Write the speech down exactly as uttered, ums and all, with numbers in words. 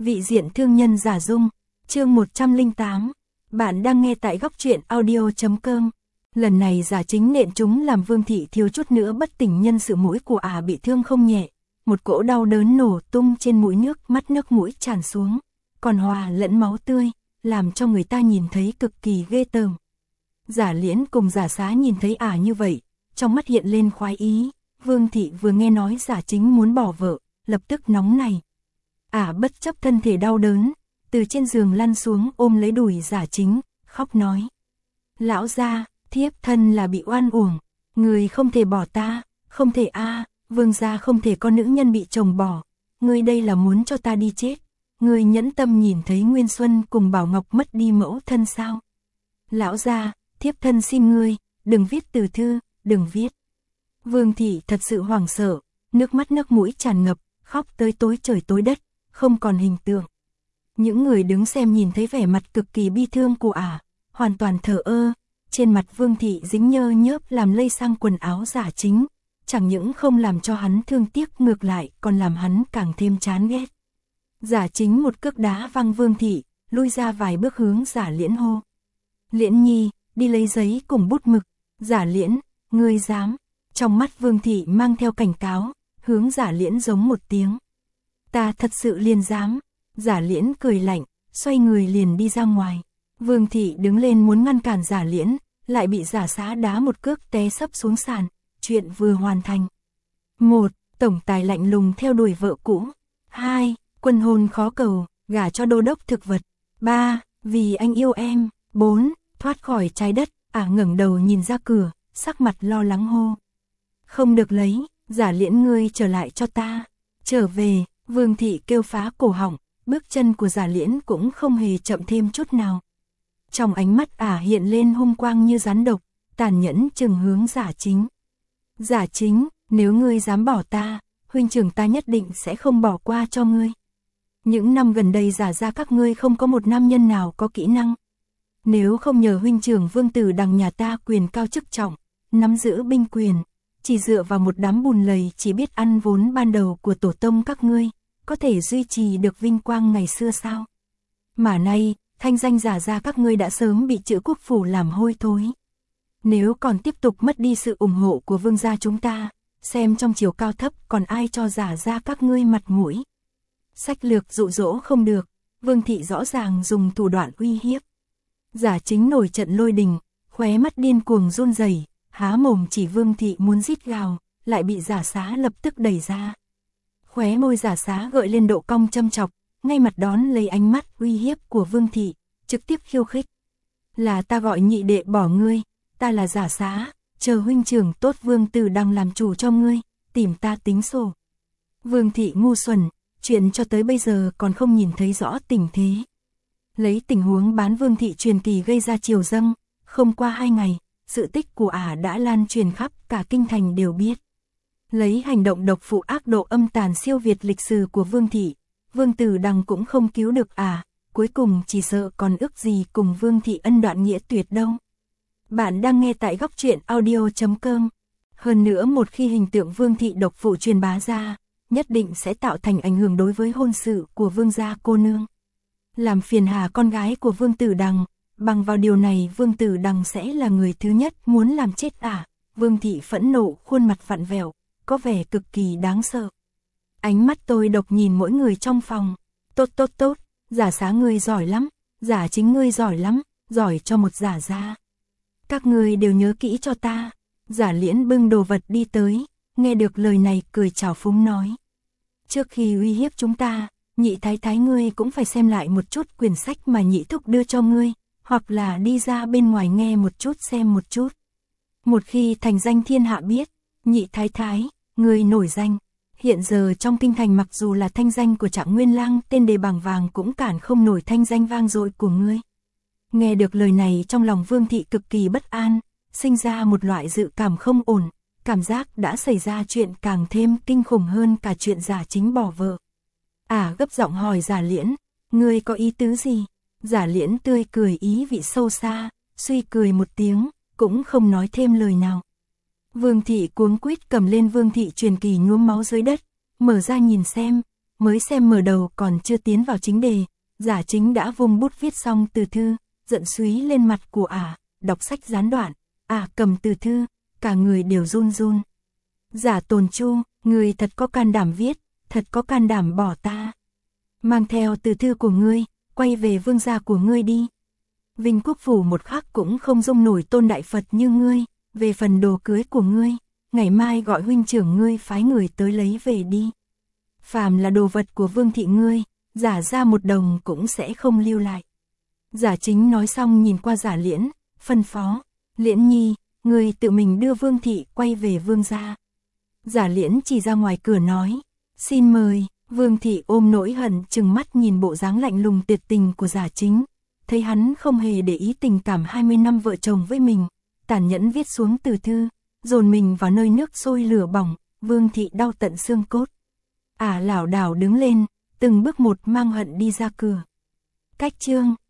Vị diện thương nhân giả dung, chương một trăm lẻ tám. Bạn đang nghe tại góc truyện audio chấm com. Lần này giả chính nện chúng làm Vương Thị thiếu chút nữa bất tỉnh, nhân sự mũi của ả à bị thương không nhẹ. Một cỗ đau đớn nổ tung trên mũi, nước mắt nước mũi tràn xuống, còn hòa lẫn máu tươi, làm cho người ta nhìn thấy cực kỳ ghê tởm. Giả Liễn cùng Giả Xá nhìn thấy ả à như vậy, trong mắt hiện lên khoái ý. Vương Thị vừa nghe nói giả chính muốn bỏ vợ, lập tức nóng này. Ả à bất chấp thân thể đau đớn, từ trên giường lăn xuống ôm lấy đùi giả chính, khóc nói: lão gia, thiếp thân là bị oan uổng, người không thể bỏ ta, không thể a, à, vương gia không thể có nữ nhân bị chồng bỏ, ngươi đây là muốn cho ta đi chết, ngươi nhẫn tâm nhìn thấy Nguyên Xuân cùng Bảo Ngọc mất đi mẫu thân sao? Lão gia, thiếp thân xin ngươi, đừng viết từ thư, đừng viết. Vương Thị thật sự hoảng sợ, nước mắt nước mũi tràn ngập, khóc tới tối trời tối đất, không còn hình tượng. Những người đứng xem nhìn thấy vẻ mặt cực kỳ bi thương của ả, hoàn toàn thờ ơ. Trên mặt Vương Thị dính nhơ nhớp làm lây sang quần áo giả chính, chẳng những không làm cho hắn thương tiếc, ngược lại còn làm hắn càng thêm chán ghét. Giả chính một cước đá văng Vương Thị, lui ra vài bước hướng Giả Liễn hô: Liễn nhi, đi lấy giấy cùng bút mực. Giả Liễn, ngươi dám? Trong mắt Vương Thị mang theo cảnh cáo, hướng Giả Liễn giống một tiếng: ta thật sự liền dám. Giả Liễn cười lạnh, xoay người liền đi ra ngoài. Vương Thị đứng lên muốn ngăn cản Giả Liễn, lại bị Giả Xá đá một cước té sấp xuống sàn. Chuyện vừa hoàn thành. một. Tổng tài lạnh lùng theo đuổi vợ cũ. hai. Quân hôn khó cầu, gả cho đô đốc thực vật. ba. Vì anh yêu em. bốn. Thoát khỏi trái đất. Ả à ngẩng đầu nhìn ra cửa, sắc mặt lo lắng hô: không được lấy, Giả Liễn ngươi trở lại cho ta. Trở về. Vương Thị kêu phá cổ họng, bước chân của Giả Liễn cũng không hề chậm thêm chút nào. Trong ánh mắt ả à hiện lên hung quang như rắn độc, tàn nhẫn chừng hướng Giả Chính. Giả Chính, nếu ngươi dám bỏ ta, huynh trưởng ta nhất định sẽ không bỏ qua cho ngươi. Những năm gần đây Giả ra các ngươi không có một nam nhân nào có kỹ năng. Nếu không nhờ huynh trưởng Vương Tử Đằng nhà ta quyền cao chức trọng, nắm giữ binh quyền, chỉ dựa vào một đám bùn lầy chỉ biết ăn vốn ban đầu của tổ tông các ngươi, có thể duy trì được vinh quang ngày xưa sao? Mà nay, thanh danh Giả ra các ngươi đã sớm bị Chữ Quốc phủ làm hôi thối. Nếu còn tiếp tục mất đi sự ủng hộ của vương gia chúng ta, xem trong chiều cao thấp còn ai cho Giả ra các ngươi mặt mũi. Sách lược dụ dỗ không được, Vương Thị rõ ràng dùng thủ đoạn uy hiếp. Giả Chính nổi trận lôi đình, khóe mắt điên cuồng run rẩy, há mồm chỉ Vương Thị muốn rít gào, lại bị Giả Xá lập tức đẩy ra. Khóe môi Giả Xá gợi lên độ cong châm chọc, ngay mặt đón lấy ánh mắt uy hiếp của Vương Thị, trực tiếp khiêu khích: là ta gọi nhị đệ bỏ ngươi, ta là Giả Xá, chờ huynh trưởng tốt Vương Tử Đằng làm chủ cho ngươi, tìm ta tính sổ. Vương Thị ngu xuẩn, chuyện cho tới bây giờ còn không nhìn thấy rõ tình thế. Lấy tình huống bán Vương Thị truyền kỳ gây ra triều dâng, không qua hai ngày, sự tích của ả đã lan truyền khắp cả kinh thành đều biết. Lấy hành động độc phụ ác độ âm tàn siêu việt lịch sử của Vương Thị, Vương Tử Đằng cũng không cứu được ả, cuối cùng chỉ sợ còn ước gì cùng Vương Thị ân đoạn nghĩa tuyệt đâu. Bạn đang nghe tại góc truyện audio chấm com. Hơn nữa một khi hình tượng Vương Thị độc phụ truyền bá ra, nhất định sẽ tạo thành ảnh hưởng đối với hôn sự của Vương gia cô nương. Làm phiền hà con gái của Vương Tử Đằng, bằng vào điều này Vương Tử Đằng sẽ là người thứ nhất muốn làm chết ả. Vương Thị phẫn nộ, khuôn mặt vặn vẹo, có vẻ cực kỳ đáng sợ. Ánh mắt tôi độc nhìn mỗi người trong phòng. Tốt tốt tốt, Giả Xá ngươi giỏi lắm, Giả Chính ngươi giỏi lắm, giỏi cho một Giả ra. Các ngươi đều nhớ kỹ cho ta. Giả Liễn bưng đồ vật đi tới, nghe được lời này cười trào phúng nói: trước khi uy hiếp chúng ta, nhị thái thái ngươi cũng phải xem lại một chút quyển sách mà nhị thúc đưa cho ngươi, hoặc là đi ra bên ngoài nghe một chút xem một chút. Một khi thành danh thiên hạ biết, nhị thái thái, ngươi nổi danh. Hiện giờ trong kinh thành mặc dù là thanh danh của Trạng Nguyên Lang tên đề bảng vàng cũng cản không nổi thanh danh vang dội của ngươi. Nghe được lời này trong lòng Vương Thị cực kỳ bất an, sinh ra một loại dự cảm không ổn, cảm giác đã xảy ra chuyện càng thêm kinh khủng hơn cả chuyện Giả Chính bỏ vợ. Ả à, gấp giọng hỏi Giả Liễn: ngươi có ý tứ gì? Giả Liễn tươi cười ý vị sâu xa, suy cười một tiếng, cũng không nói thêm lời nào. Vương Thị cuống quýt cầm lên Vương Thị truyền kỳ nhuốm máu dưới đất, mở ra nhìn xem, mới xem mở đầu còn chưa tiến vào chính đề, Giả Chính đã vung bút viết xong từ thư, giận súy lên mặt của ả, đọc sách gián đoạn, ả cầm từ thư, cả người đều run run. Giả Tồn Chu, ngươi thật có can đảm viết, thật có can đảm bỏ ta. Mang theo từ thư của ngươi, quay về vương gia của ngươi đi. Vinh Quốc phủ một khắc cũng không dung nổi tôn đại Phật như ngươi, về phần đồ cưới của ngươi, ngày mai gọi huynh trưởng ngươi phái người tới lấy về đi. Phàm là đồ vật của vương thị ngươi, Giả ra một đồng cũng sẽ không lưu lại. Giả Chính nói xong nhìn qua Giả Liễn, phân phó, Liễn nhi, ngươi tự mình đưa vương thị quay về vương gia. Giả Liễn chỉ ra ngoài cửa nói, xin mời. Vương thị ôm nỗi hận chừng mắt nhìn bộ dáng lạnh lùng tuyệt tình của Giả Chính, thấy hắn không hề để ý tình cảm hai mươi năm vợ chồng với mình, tàn nhẫn viết xuống từ thư, dồn mình vào nơi nước sôi lửa bỏng, Vương thị đau tận xương cốt. Ả lảo đảo đứng lên, từng bước một mang hận đi ra cửa. Cách chương